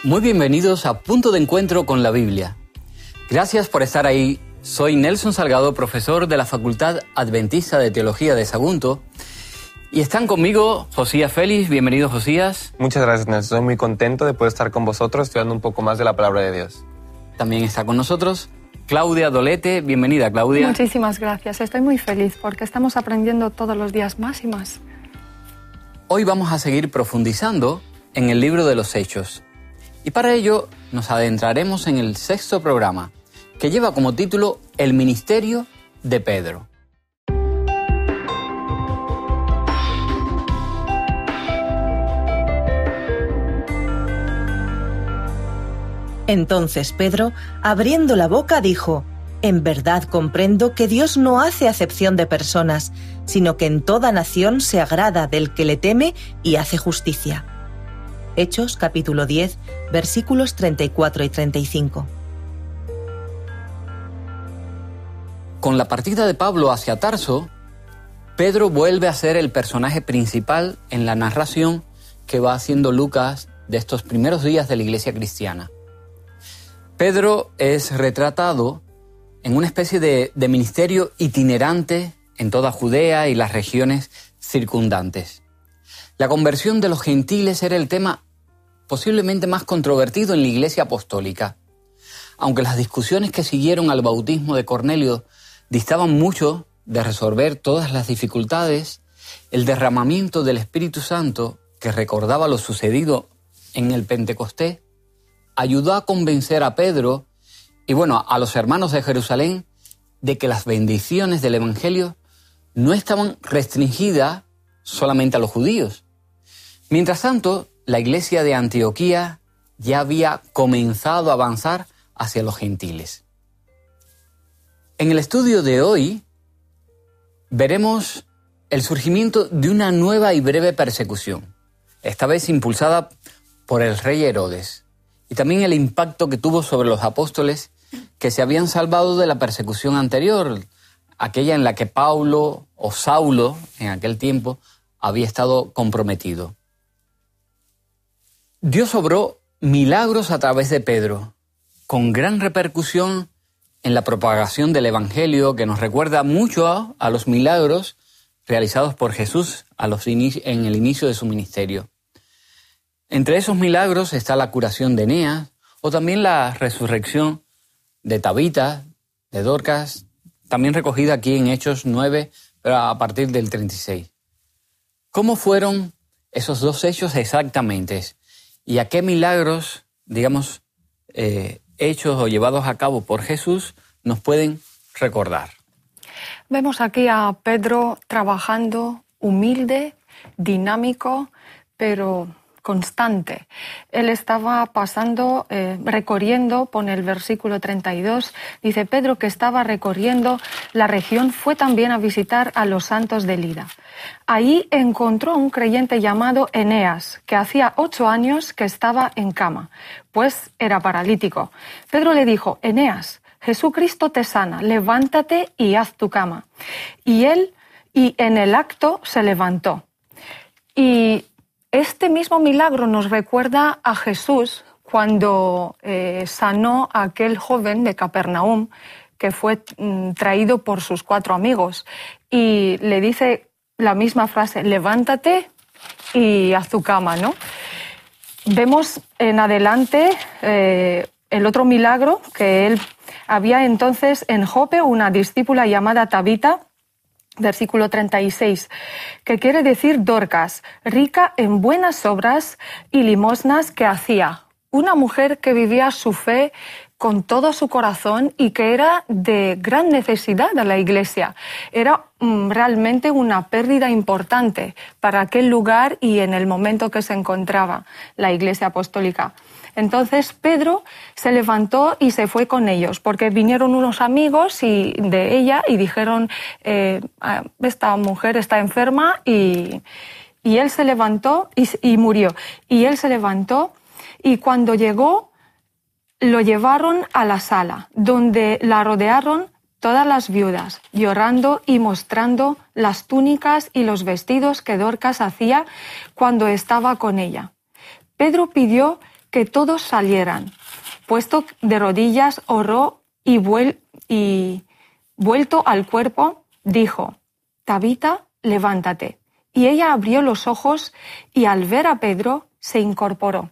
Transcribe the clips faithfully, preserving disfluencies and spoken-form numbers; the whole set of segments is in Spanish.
Muy bienvenidos a Punto de Encuentro con la Biblia. Gracias por estar ahí. Soy Nelson Salgado, profesor de la Facultad Adventista de Teología de Sagunto. Y están conmigo Josías Félix. Bienvenido, Josías. Muchas gracias, Nelson. Estoy muy contento de poder estar con vosotros estudiando un poco más de la palabra de Dios. También está con nosotros Claudia Dolete. Bienvenida, Claudia. Muchísimas gracias. Estoy muy feliz porque estamos aprendiendo todos los días más y más. Hoy vamos a seguir profundizando en el libro de los Hechos. Y para ello nos adentraremos en el sexto programa, que lleva como título El ministerio de Pedro. Entonces Pedro, abriendo la boca, dijo: «En verdad comprendo que Dios no hace acepción de personas, sino que en toda nación se agrada del que le teme y hace justicia». Hechos, capítulo diez, versículos treinta y cuatro y treinta y cinco. Con la partida de Pablo hacia Tarso, Pedro vuelve a ser el personaje principal en la narración que va haciendo Lucas de estos primeros días de la iglesia cristiana. Pedro es retratado en una especie de, de ministerio itinerante en toda Judea y las regiones circundantes. La conversión de los gentiles era el tema posiblemente más controvertido en la iglesia apostólica. Aunque las discusiones que siguieron al bautismo de Cornelio distaban mucho de resolver todas las dificultades, el derramamiento del Espíritu Santo, que recordaba lo sucedido en el Pentecostés, ayudó a convencer a Pedro y bueno, a los hermanos de Jerusalén de que las bendiciones del Evangelio no estaban restringidas solamente a los judíos. Mientras tanto, la iglesia de Antioquía ya había comenzado a avanzar hacia los gentiles. En el estudio de hoy veremos el surgimiento de una nueva y breve persecución, esta vez impulsada por el rey Herodes, y también el impacto que tuvo sobre los apóstoles que se habían salvado de la persecución anterior, aquella en la que Pablo o Saulo en aquel tiempo había estado comprometido. Dios obró milagros a través de Pedro, con gran repercusión en la propagación del Evangelio, que nos recuerda mucho a, a los milagros realizados por Jesús a los inici- en el inicio de su ministerio. Entre esos milagros está la curación de Eneas, o también la resurrección de Tabita, de Dorcas, también recogida aquí en Hechos nueve, pero a partir del treinta y seis. ¿Cómo fueron esos dos hechos exactamente? ¿Y a qué milagros, digamos, eh, hechos o llevados a cabo por Jesús nos pueden recordar? Vemos aquí a Pedro trabajando humilde, dinámico, pero constante. Él estaba pasando, eh, recorriendo, pone el versículo treinta y dos, dice Pedro que estaba recorriendo la región, fue también a visitar a los santos de Lida. Ahí encontró a un creyente llamado Eneas, que hacía ocho años que estaba en cama, pues era paralítico. Pedro le dijo: Eneas, Jesucristo te sana, levántate y haz tu cama. Y él, y en el acto se levantó. Y este mismo milagro nos recuerda a Jesús cuando eh, sanó a aquel joven de Capernaum que fue mm, traído por sus cuatro amigos. Y le dice la misma frase: levántate y haz tu cama, ¿no? Vemos en adelante eh, el otro milagro, que él había entonces en Jope una discípula llamada Tabita, versículo treinta y seis, que quiere decir Dorcas, rica en buenas obras y limosnas que hacía. Una mujer que vivía su fe con todo su corazón y que era de gran necesidad de la iglesia. Era mm, realmente una pérdida importante para aquel lugar y en el momento que se encontraba la iglesia apostólica. Entonces Pedro se levantó y se fue con ellos, porque vinieron unos amigos y, de ella y dijeron, eh, esta mujer está enferma, y, y él se levantó y, y murió. Y él se levantó y cuando llegó lo llevaron a la sala, donde la rodearon todas las viudas, llorando y mostrando las túnicas y los vestidos que Dorcas hacía cuando estaba con ella. Pedro pidió que todos salieran. Puesto de rodillas, oró y, vuel- y vuelto al cuerpo, dijo: Tabita, levántate. Y ella abrió los ojos y al ver a Pedro se incorporó.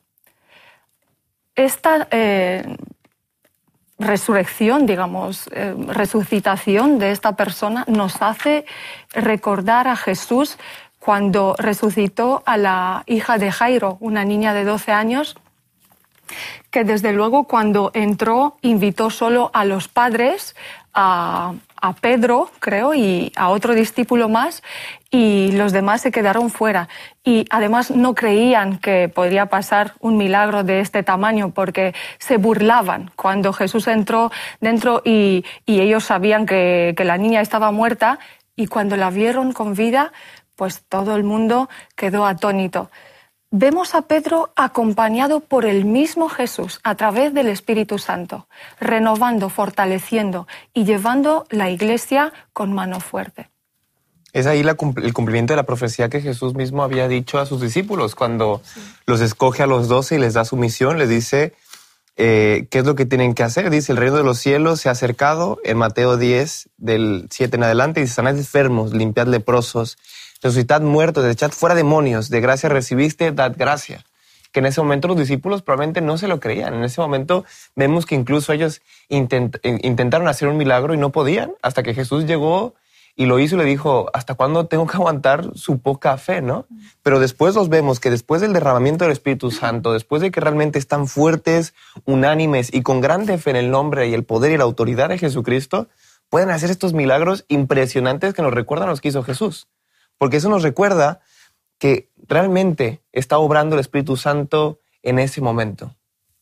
Esta eh, resurrección, digamos, eh, resucitación de esta persona nos hace recordar a Jesús cuando resucitó a la hija de Jairo, una niña de doce años, que desde luego cuando entró invitó solo a los padres, a, a Pedro, creo, y a otro discípulo más, y los demás se quedaron fuera. Y además no creían que podría pasar un milagro de este tamaño porque se burlaban cuando Jesús entró dentro y, y ellos sabían que, que la niña estaba muerta, y cuando la vieron con vida, pues todo el mundo quedó atónito. Vemos a Pedro acompañado por el mismo Jesús a través del Espíritu Santo, renovando, fortaleciendo y llevando la iglesia con mano fuerte. Es ahí la, el cumplimiento de la profecía que Jesús mismo había dicho a sus discípulos cuando sí. los escoge a los doce y les da su misión. Les dice eh, qué es lo que tienen que hacer. Dice: el reino de los cielos se ha acercado. En Mateo diez, del siete en adelante, dice: sanad enfermos, limpiad leprosos, resucitad muertos, echad fuera demonios, de gracia recibiste, dad gracia. Que en ese momento los discípulos probablemente no se lo creían. En ese momento vemos que incluso ellos intent, intentaron hacer un milagro y no podían, hasta que Jesús llegó y lo hizo y le dijo: ¿hasta cuándo tengo que aguantar su poca fe, no? Pero después los vemos que después del derramamiento del Espíritu Santo, después de que realmente están fuertes, unánimes y con grande fe en el nombre y el poder y la autoridad de Jesucristo, pueden hacer estos milagros impresionantes que nos recuerdan los que hizo Jesús. Porque eso nos recuerda que realmente está obrando el Espíritu Santo en ese momento.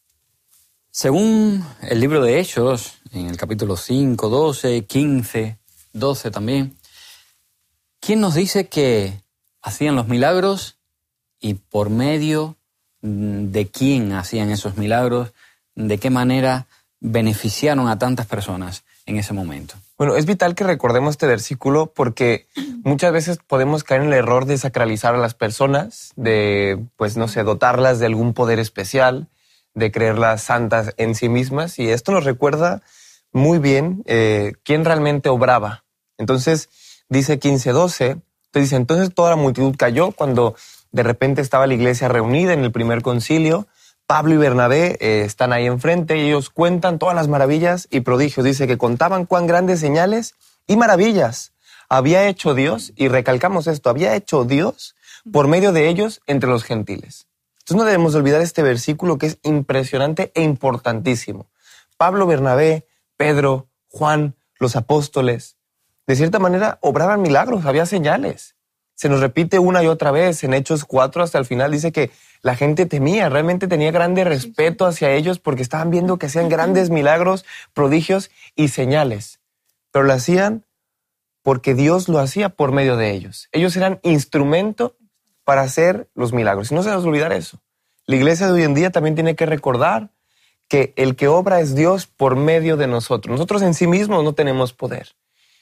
Según el libro de Hechos, en el capítulo cinco, doce, quince, doce también, ¿quién nos dice que hacían los milagros y por medio de quién hacían esos milagros? ¿De qué manera beneficiaron a tantas personas en ese momento? Bueno, es vital que recordemos este versículo porque muchas veces podemos caer en el error de sacralizar a las personas, de, pues, no sé, dotarlas de algún poder especial, de creerlas santas en sí mismas. Y esto nos recuerda muy bien eh, quién realmente obraba. Entonces, dice quince doce, entonces dice, entonces toda la multitud cayó cuando de repente estaba la iglesia reunida en el primer concilio. Pablo y Bernabé eh, están ahí enfrente y ellos cuentan todas las maravillas y prodigios. Dice que contaban cuán grandes señales y maravillas había hecho Dios, y recalcamos esto, había hecho Dios por medio de ellos entre los gentiles. Entonces no debemos olvidar este versículo que es impresionante e importantísimo. Pablo, Bernabé, Pedro, Juan, los apóstoles, de cierta manera obraban milagros, había señales. Se nos repite una y otra vez en Hechos cuatro hasta el final, dice que la gente temía, realmente tenía grande respeto hacia ellos porque estaban viendo que hacían grandes milagros, prodigios y señales. Pero lo hacían porque Dios lo hacía por medio de ellos. Ellos eran instrumento para hacer los milagros. Y no se nos olvidar eso. La iglesia de hoy en día también tiene que recordar que el que obra es Dios por medio de nosotros. Nosotros en sí mismos no tenemos poder.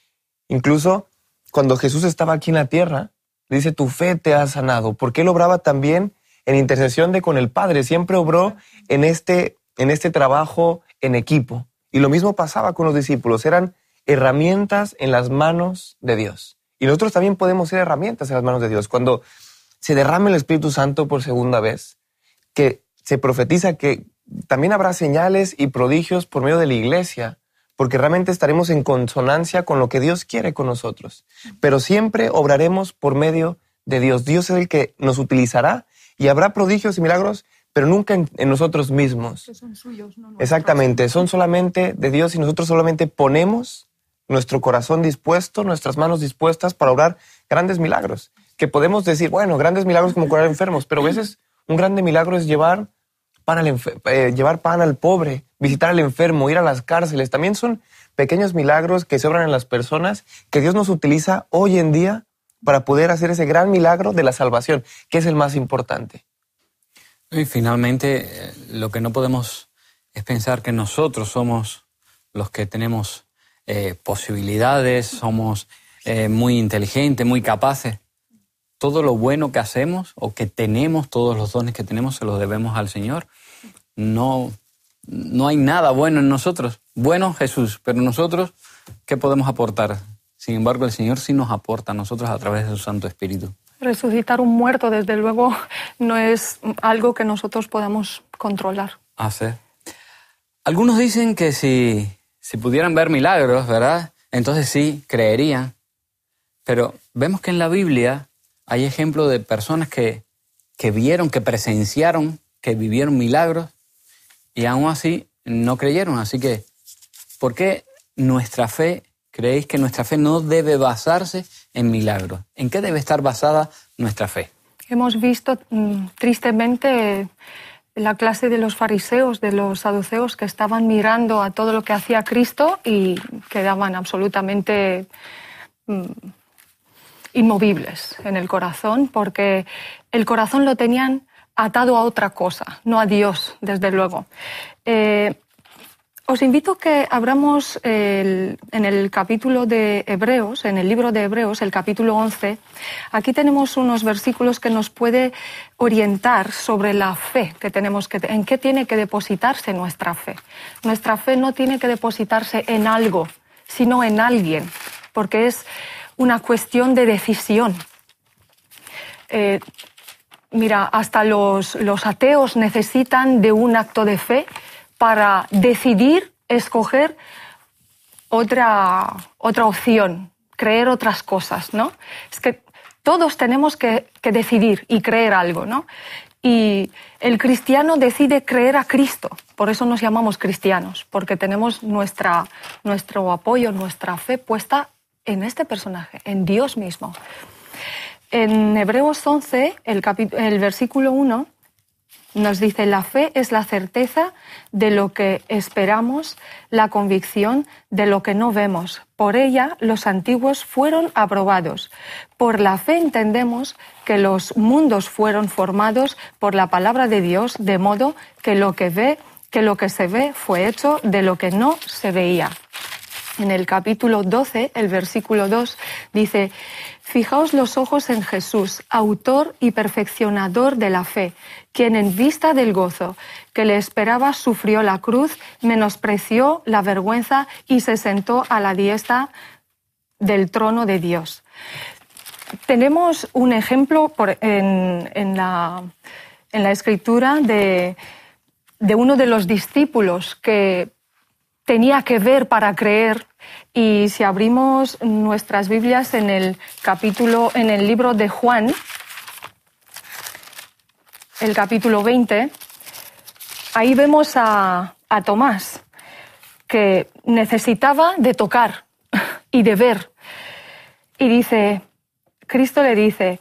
Incluso cuando Jesús estaba aquí en la tierra, dice, tu fe te ha sanado, porque Él obraba también en intercesión de con el Padre. Siempre obró en este, en este trabajo en equipo. Y lo mismo pasaba con los discípulos. Eran herramientas en las manos de Dios. Y nosotros también podemos ser herramientas en las manos de Dios. Cuando se derrame el Espíritu Santo por segunda vez, que se profetiza que también habrá señales y prodigios por medio de la iglesia, porque realmente estaremos en consonancia con lo que Dios quiere con nosotros. Pero siempre obraremos por medio de Dios. Dios es el que nos utilizará y habrá prodigios y milagros, pero nunca en, en nosotros mismos. Que son suyos, no nuestros. Exactamente, son solamente de Dios y nosotros solamente ponemos nuestro corazón dispuesto, nuestras manos dispuestas para obrar grandes milagros. Que podemos decir, bueno, grandes milagros como curar enfermos, pero a veces un grande milagro es llevar pan al, enfer- eh, llevar pan al pobre, visitar al enfermo, ir a las cárceles. También son pequeños milagros que se obran en las personas que Dios nos utiliza hoy en día para poder hacer ese gran milagro de la salvación, que es el más importante. Y finalmente, lo que no podemos es pensar que nosotros somos los que tenemos eh, posibilidades, somos eh, muy inteligentes, muy capaces. Todo lo bueno que hacemos o que tenemos, todos los dones que tenemos, se los debemos al Señor. no, no hay nada bueno en nosotros. Bueno, Jesús, pero nosotros, ¿qué podemos aportar? Sin embargo, el Señor sí nos aporta a nosotros a través de su Santo Espíritu. Resucitar un muerto, desde luego, no es algo que nosotros podamos controlar. Hacer. Algunos dicen que si, si pudieran ver milagros, ¿verdad? Entonces sí, creerían. Pero vemos que en la Biblia hay ejemplos de personas que, que vieron, que presenciaron, que vivieron milagros y aún así no creyeron. Así que, ¿por qué nuestra fe, creéis que nuestra fe no debe basarse en milagros? ¿En qué debe estar basada nuestra fe? Hemos visto mmm, tristemente la clase de los fariseos, de los saduceos, que estaban mirando a todo lo que hacía Cristo y quedaban absolutamente mmm, inmovibles en el corazón, porque el corazón lo tenían atado a otra cosa, no a Dios, desde luego. Eh, os invito a que abramos el, en el capítulo de Hebreos, en el libro de Hebreos, el capítulo once. Aquí tenemos unos versículos que nos puede orientar sobre la fe que tenemos que, en qué tiene que depositarse nuestra fe. Nuestra fe no tiene que depositarse en algo, sino en alguien, porque es una cuestión de decisión. Eh, mira, hasta los, los ateos necesitan de un acto de fe para decidir, escoger otra, otra opción, creer otras cosas, ¿no? Es que todos tenemos que, que decidir y creer algo, ¿no? Y el cristiano decide creer a Cristo, por eso nos llamamos cristianos, porque tenemos nuestra, nuestro apoyo, nuestra fe puesta en este personaje, en Dios mismo. En Hebreos once, el, capi- el versículo uno, nos dice: la fe es la certeza de lo que esperamos, la convicción de lo que no vemos. Por ella los antiguos fueron aprobados. Por la fe entendemos que los mundos fueron formados por la palabra de Dios, de modo que lo que ve, que lo que se ve fue hecho de lo que no se veía. En el capítulo doce, el versículo dos, dice: fijaos los ojos en Jesús, autor y perfeccionador de la fe, quien en vista del gozo que le esperaba sufrió la cruz, menospreció la vergüenza y se sentó a la diestra del trono de Dios. Tenemos un ejemplo por, en, en, la, en la Escritura de, de uno de los discípulos que tenía que ver para creer. Y si abrimos nuestras Biblias en el capítulo, en el libro de Juan, el capítulo veinte, ahí vemos a, a Tomás, que necesitaba de tocar y de ver. Y dice, Cristo le dice: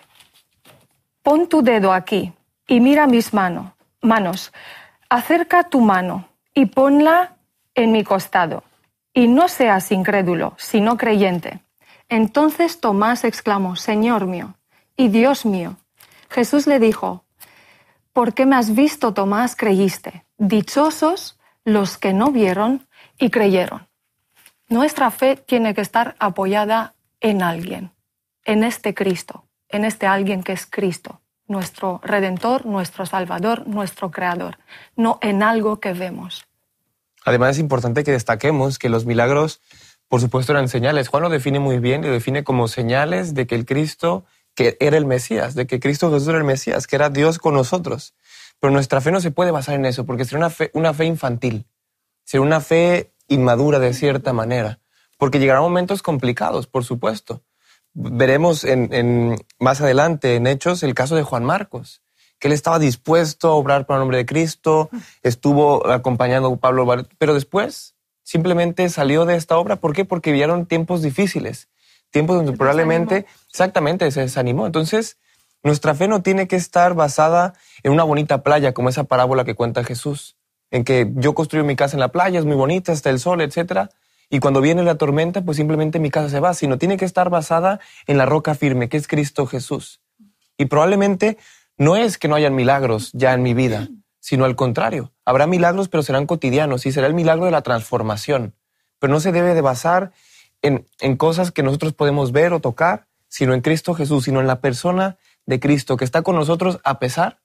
pon tu dedo aquí y mira mis mano, manos, acerca tu mano y ponla en mi costado. Y no seas incrédulo, sino creyente. Entonces Tomás exclamó: Señor mío y Dios mío. Jesús le dijo: ¿por qué me has visto, Tomás, creíste? Dichosos los que no vieron y creyeron. Nuestra fe tiene que estar apoyada en alguien, en este Cristo, en este alguien que es Cristo, nuestro Redentor, nuestro Salvador, nuestro Creador, no en algo que vemos. Además, es importante que destaquemos que los milagros, por supuesto, eran señales. Juan lo define muy bien, lo define como señales de que el Cristo, que era el Mesías, de que Cristo Jesús era el Mesías, que era Dios con nosotros. Pero nuestra fe no se puede basar en eso, porque sería una fe, una fe infantil, sería una fe inmadura de cierta manera, porque llegarán momentos complicados, por supuesto. Veremos en, en, más adelante en Hechos el caso de Juan Marcos, que él estaba dispuesto a obrar para el nombre de Cristo, estuvo acompañando a Pablo, pero después simplemente salió de esta obra. ¿Por qué? Porque vieron tiempos difíciles, tiempos donde probablemente, exactamente, se desanimó. Entonces, nuestra fe no tiene que estar basada en una bonita playa, como esa parábola que cuenta Jesús, en que yo construyo mi casa en la playa, es muy bonita, está el sol, etcétera, y cuando viene la tormenta, pues simplemente mi casa se va, sino tiene que estar basada en la roca firme, que es Cristo Jesús. Y probablemente no es que no hayan milagros ya en mi vida, sino al contrario. Habrá milagros, pero serán cotidianos y será el milagro de la transformación. Pero no se debe de basar en, en cosas que nosotros podemos ver o tocar, sino en Cristo Jesús, sino en la persona de Cristo que está con nosotros a pesar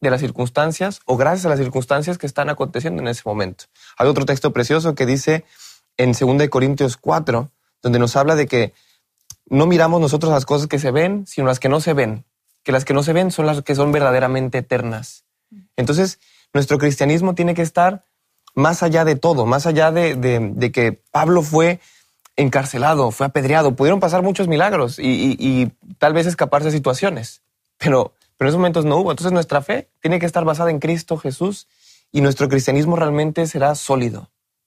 de las circunstancias o gracias a las circunstancias que están aconteciendo en ese momento. Hay otro texto precioso que dice en segunda de Corintios cuatro, donde nos habla de que no miramos nosotros las cosas que se ven, sino las que no se ven. Que las que no se ven son las que son verdaderamente eternas. Entonces, nuestro cristianismo tiene que estar más allá de todo, más allá de, de, de que Pablo fue encarcelado, fue apedreado. Pudieron pasar muchos milagros y, y, y tal vez escaparse de situaciones, pero, pero en esos momentos no hubo. Entonces, nuestra fe tiene que estar basada en Cristo Jesús y nuestro cristianismo realmente será sólido.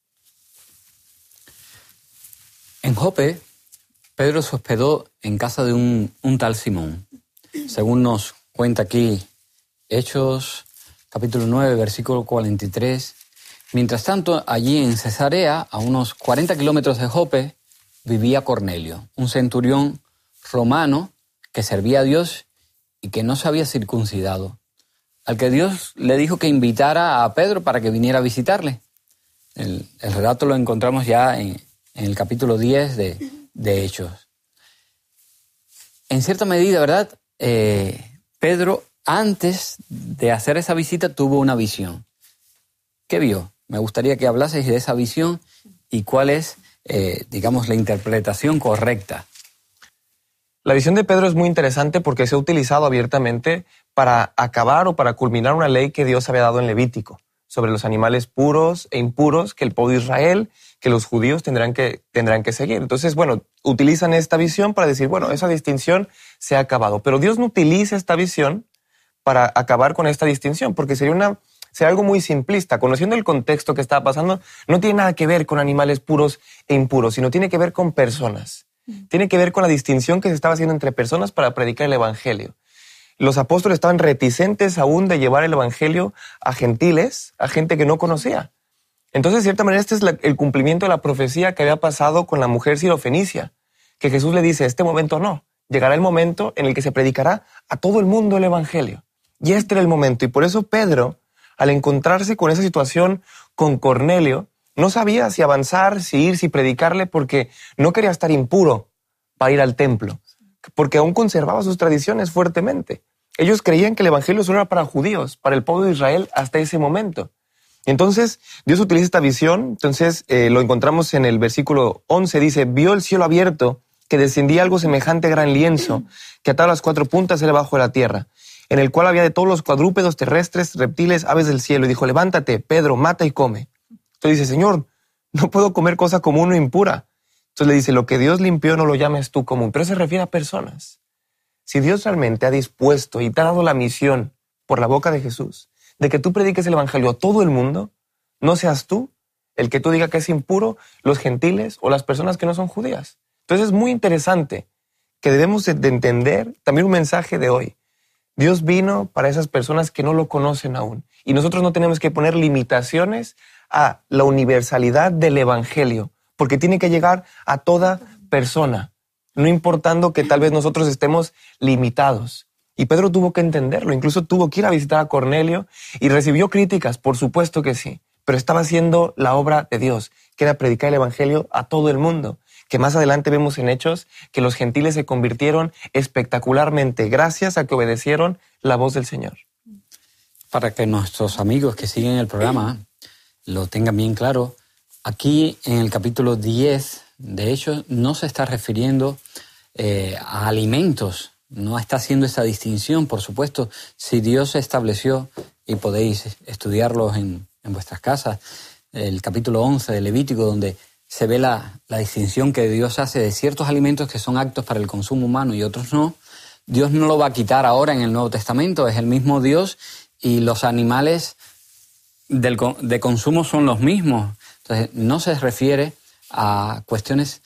En Jope, Pedro se hospedó en casa de un, un tal Simón. Según nos cuenta aquí Hechos, capítulo nueve, versículo cuarenta y tres. Mientras tanto, allí en Cesarea, a unos cuarenta kilómetros de Jope, vivía Cornelio, un centurión romano que servía a Dios y que no se había circuncidado, al que Dios le dijo que invitara a Pedro para que viniera a visitarle. El, el relato lo encontramos ya en, en el capítulo diez de, de Hechos. En cierta medida, ¿verdad? Eh, Pedro, antes de hacer esa visita, tuvo una visión. ¿Qué vio? Me gustaría que hablases de esa visión y cuál es, eh, digamos, la interpretación correcta. La visión de Pedro es muy interesante porque se ha utilizado abiertamente para acabar o para culminar una ley que Dios había dado en Levítico sobre los animales puros e impuros que el pueblo de Israel, que los judíos tendrán que, tendrán que seguir. Entonces, bueno, utilizan esta visión para decir, bueno, esa distinción se ha acabado. Pero Dios no utiliza esta visión para acabar con esta distinción, porque sería, una, sería algo muy simplista. Conociendo el contexto que estaba pasando, no tiene nada que ver con animales puros e impuros, sino tiene que ver con personas. Tiene que ver con la distinción que se estaba haciendo entre personas para predicar el evangelio. Los apóstoles estaban reticentes aún de llevar el evangelio a gentiles, a gente que no conocía. Entonces, de cierta manera, este es la, el cumplimiento de la profecía que había pasado con la mujer sirofenicia, que Jesús le dice, este momento no, llegará el momento en el que se predicará a todo el mundo el evangelio. Y este era el momento. Y por eso Pedro, al encontrarse con esa situación con Cornelio, no sabía si avanzar, si ir, si predicarle, porque no quería estar impuro para ir al templo, porque aún conservaba sus tradiciones fuertemente. Ellos creían que el evangelio solo era para judíos, para el pueblo de Israel hasta ese momento. Entonces, Dios utiliza esta visión. Entonces, eh, lo encontramos en el versículo once, dice, vio el cielo abierto, que descendía algo semejante a gran lienzo, que atado a las cuatro puntas era bajo de la tierra, en el cual había de todos los cuadrúpedos terrestres, reptiles, aves del cielo. Y dijo, levántate, Pedro, mata y come. Entonces dice, Señor, no puedo comer cosa común o impura. Entonces le dice, lo que Dios limpió no lo llames tú común, pero se refiere a personas. Si Dios realmente ha dispuesto y te ha dado la misión por la boca de Jesús, de que tú prediques el evangelio a todo el mundo, no seas tú el que tú digas que es impuro, los gentiles o las personas que no son judías. Entonces es muy interesante que debemos de entender también un mensaje de hoy. Dios vino para esas personas que no lo conocen aún. Y nosotros no tenemos que poner limitaciones a la universalidad del evangelio, porque tiene que llegar a toda persona, no importando que tal vez nosotros estemos limitados. Y Pedro tuvo que entenderlo, incluso tuvo que ir a visitar a Cornelio y recibió críticas, por supuesto que sí, pero estaba haciendo la obra de Dios, que era predicar el evangelio a todo el mundo, que más adelante vemos en Hechos que los gentiles se convirtieron espectacularmente gracias a que obedecieron la voz del Señor. Para que nuestros amigos que siguen el programa lo tengan bien claro, aquí en el capítulo diez de Hechos no se está refiriendo eh, a alimentos, no está haciendo esa distinción. Por supuesto, si Dios estableció, y podéis estudiarlos en, en vuestras casas, el capítulo once de Levítico, donde se ve la, la distinción que Dios hace de ciertos alimentos que son aptos para el consumo humano y otros no. Dios no lo va a quitar ahora en el Nuevo Testamento, es el mismo Dios y los animales del, de consumo son los mismos. Entonces, no se refiere a cuestiones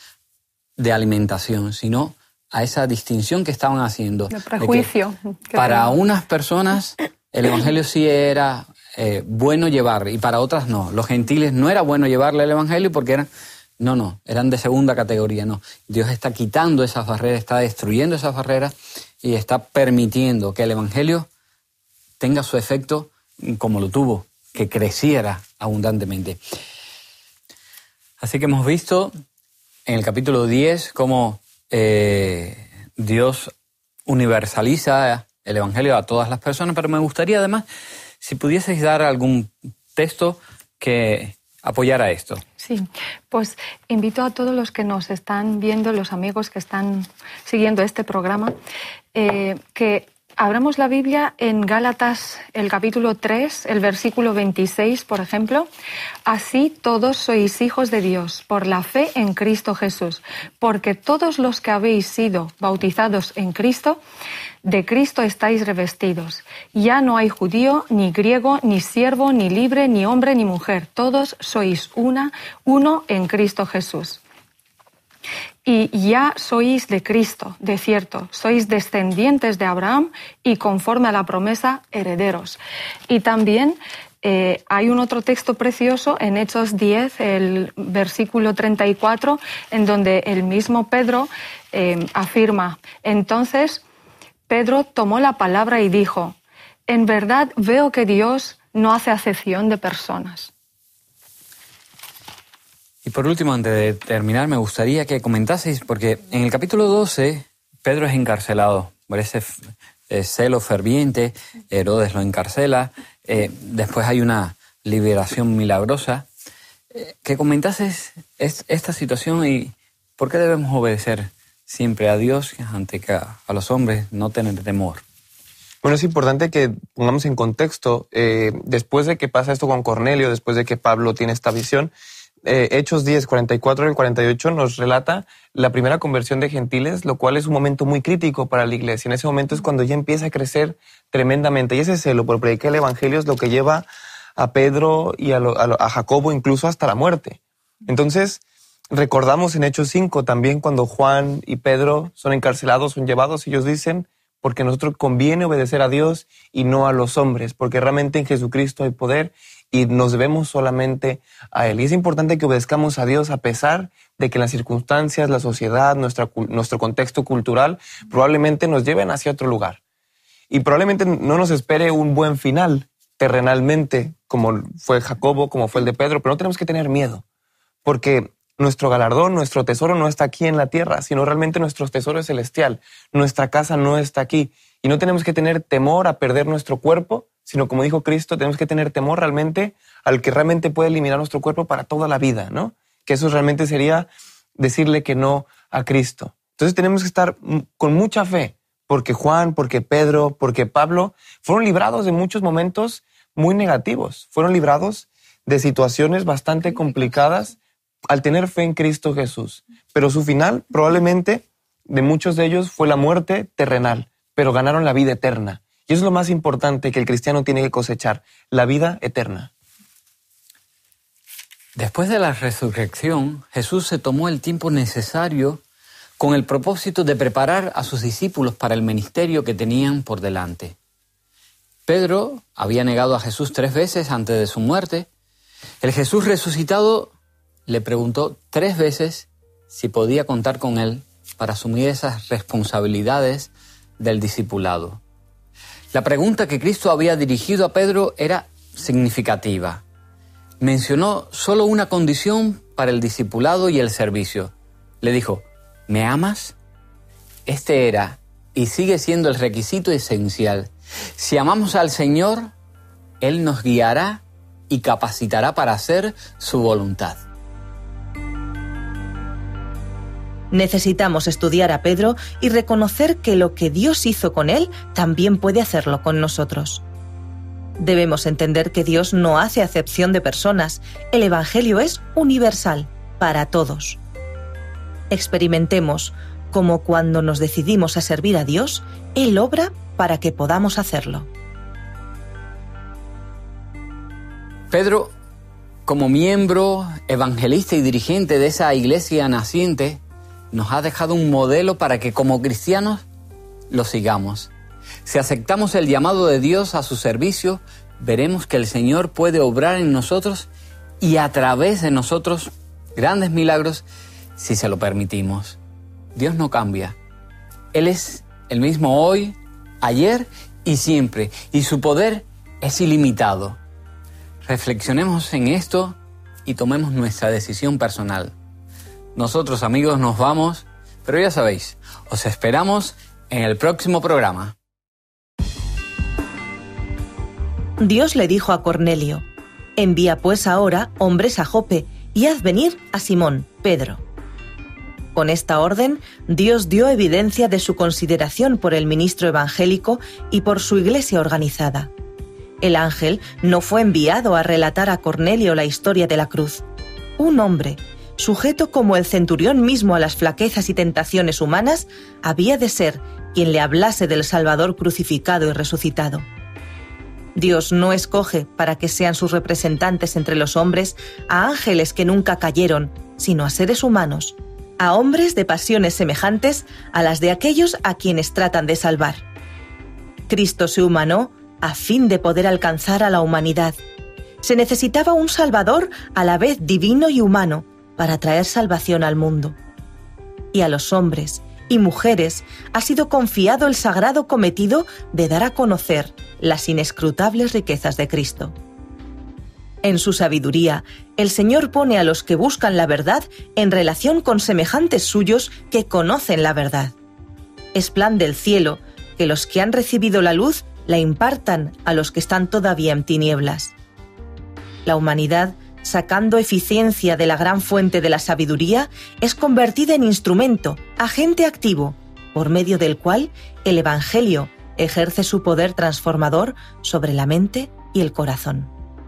de alimentación, sino a esa distinción que estaban haciendo. El prejuicio. Que para unas personas el evangelio sí era eh, bueno llevar y para otras no. Los gentiles no era bueno llevarle el evangelio porque eran, no, no, eran de segunda categoría, no. Dios está quitando esas barreras, está destruyendo esas barreras y está permitiendo que el evangelio tenga su efecto como lo tuvo, que creciera abundantemente. Así que hemos visto en el capítulo diez cómo eh, Dios universaliza el Evangelio a todas las personas, pero me gustaría además si pudieseis dar algún texto que apoyara esto. Sí, pues invito a todos los que nos están viendo, los amigos que están siguiendo este programa, eh, que abramos la Biblia en Gálatas, el capítulo tres, el versículo veintiséis, por ejemplo. Así todos sois hijos de Dios, por la fe en Cristo Jesús, porque todos los que habéis sido bautizados en Cristo, de Cristo estáis revestidos. Ya no hay judío, ni griego, ni siervo, ni libre, ni hombre, ni mujer. Todos sois una, uno en Cristo Jesús. Y ya sois de Cristo, de cierto, sois descendientes de Abraham y conforme a la promesa, herederos. Y también eh, hay un otro texto precioso en Hechos diez, el versículo treinta y cuatro, en donde el mismo Pedro eh, afirma: entonces Pedro tomó la palabra y dijo: en verdad veo que Dios no hace acepción de personas. Y por último, antes de terminar, me gustaría que comentaseis, porque en el capítulo doce, Pedro es encarcelado por ese eh, celo ferviente, Herodes lo encarcela, eh, después hay una liberación milagrosa. Eh, que comentaseis es, esta situación y por qué debemos obedecer siempre a Dios ante que a, a los hombres, no tener temor. Bueno, es importante que pongamos en contexto, eh, después de que pasa esto con Cornelio, después de que Pablo tiene esta visión, Eh, Hechos diez, cuarenta y cuatro al cuarenta y ocho nos relata la primera conversión de gentiles, lo cual es un momento muy crítico para la iglesia. En ese momento es cuando ya empieza a crecer tremendamente. Y ese celo por predicar el evangelio es lo que lleva a Pedro y a, lo, a, lo, a Jacobo incluso hasta la muerte. Entonces, recordamos en Hechos cinco también cuando Juan y Pedro son encarcelados, son llevados, ellos dicen: porque a nosotros conviene obedecer a Dios y no a los hombres, porque realmente en Jesucristo hay poder y nos debemos solamente a Él. Y es importante que obedezcamos a Dios a pesar de que las circunstancias, la sociedad, nuestra, nuestro contexto cultural probablemente nos lleven hacia otro lugar. Y probablemente no nos espere un buen final terrenalmente, como fue Jacobo, como fue el de Pedro, pero no tenemos que tener miedo, porque nuestro galardón, nuestro tesoro no está aquí en la tierra, sino realmente nuestro tesoro es celestial. Nuestra casa no está aquí. Y no tenemos que tener temor a perder nuestro cuerpo, sino, como dijo Cristo, tenemos que tener temor realmente al que realmente puede eliminar nuestro cuerpo para toda la vida, ¿no? Que eso realmente sería decirle que no a Cristo. Entonces tenemos que estar con mucha fe, porque Juan, porque Pedro, porque Pablo fueron librados de muchos momentos muy negativos. Fueron librados de situaciones bastante complicadas al tener fe en Cristo Jesús. Pero su final, probablemente, de muchos de ellos fue la muerte terrenal, pero ganaron la vida eterna. Y eso es lo más importante que el cristiano tiene que cosechar, la vida eterna. Después de la resurrección, Jesús se tomó el tiempo necesario con el propósito de preparar a sus discípulos para el ministerio que tenían por delante. Pedro había negado a Jesús tres veces antes de su muerte. El Jesús resucitado le preguntó tres veces si podía contar con él para asumir esas responsabilidades del discipulado. La pregunta que Cristo había dirigido a Pedro era significativa. Mencionó solo una condición para el discipulado y el servicio. Le dijo: ¿me amas? Este era y sigue siendo el requisito esencial. Si amamos al Señor, Él nos guiará y capacitará para hacer su voluntad. Necesitamos estudiar a Pedro y reconocer que lo que Dios hizo con él también puede hacerlo con nosotros. Debemos entender que Dios no hace acepción de personas. El Evangelio es universal, para todos. Experimentemos cómo cuando nos decidimos a servir a Dios, Él obra para que podamos hacerlo. Pedro, como miembro, evangelista y dirigente de esa iglesia naciente, nos ha dejado un modelo para que como cristianos lo sigamos. Si aceptamos el llamado de Dios a su servicio, veremos que el Señor puede obrar en nosotros y a través de nosotros grandes milagros si se lo permitimos. Dios no cambia. Él es el mismo hoy, ayer y siempre, y su poder es ilimitado. Reflexionemos en esto y tomemos nuestra decisión personal. Nosotros, amigos, nos vamos, pero ya sabéis, os esperamos en el próximo programa. Dios le dijo a Cornelio: «Envía pues ahora hombres a Jope y haz venir a Simón, Pedro». Con esta orden, Dios dio evidencia de su consideración por el ministro evangélico y por su iglesia organizada. El ángel no fue enviado a relatar a Cornelio la historia de la cruz. Un hombre, sujeto como el centurión mismo a las flaquezas y tentaciones humanas, había de ser quien le hablase del Salvador crucificado y resucitado. Dios no escoge para que sean sus representantes entre los hombres a ángeles que nunca cayeron, sino a seres humanos, a hombres de pasiones semejantes a las de aquellos a quienes tratan de salvar. Cristo se humanó a fin de poder alcanzar a la humanidad. Se necesitaba un Salvador a la vez divino y humano para traer salvación al mundo. Y a los hombres y mujeres ha sido confiado el sagrado cometido de dar a conocer las inescrutables riquezas de Cristo. En su sabiduría, el Señor pone a los que buscan la verdad en relación con semejantes suyos que conocen la verdad. Es plan del cielo que los que han recibido la luz la impartan a los que están todavía en tinieblas. La humanidad, sacando eficiencia de la gran fuente de la sabiduría, es convertida en instrumento, agente activo, por medio del cual el Evangelio ejerce su poder transformador sobre la mente y el corazón.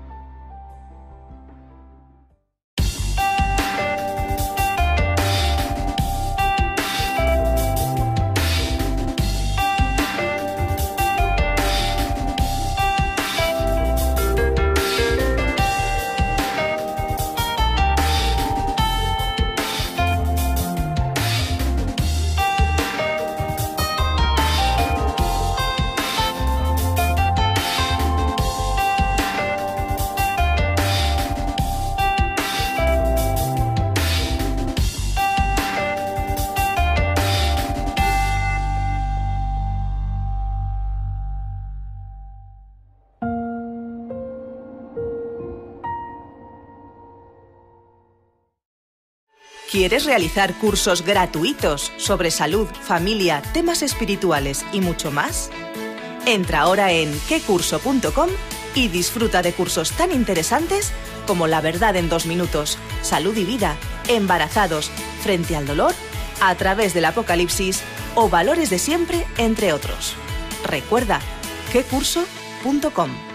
¿Quieres realizar cursos gratuitos sobre salud, familia, temas espirituales y mucho más? Entra ahora en qué curso punto com y disfruta de cursos tan interesantes como La verdad en dos minutos, Salud y vida, Embarazados, Frente al dolor, A través del Apocalipsis o Valores de siempre, entre otros. Recuerda, qué curso punto com.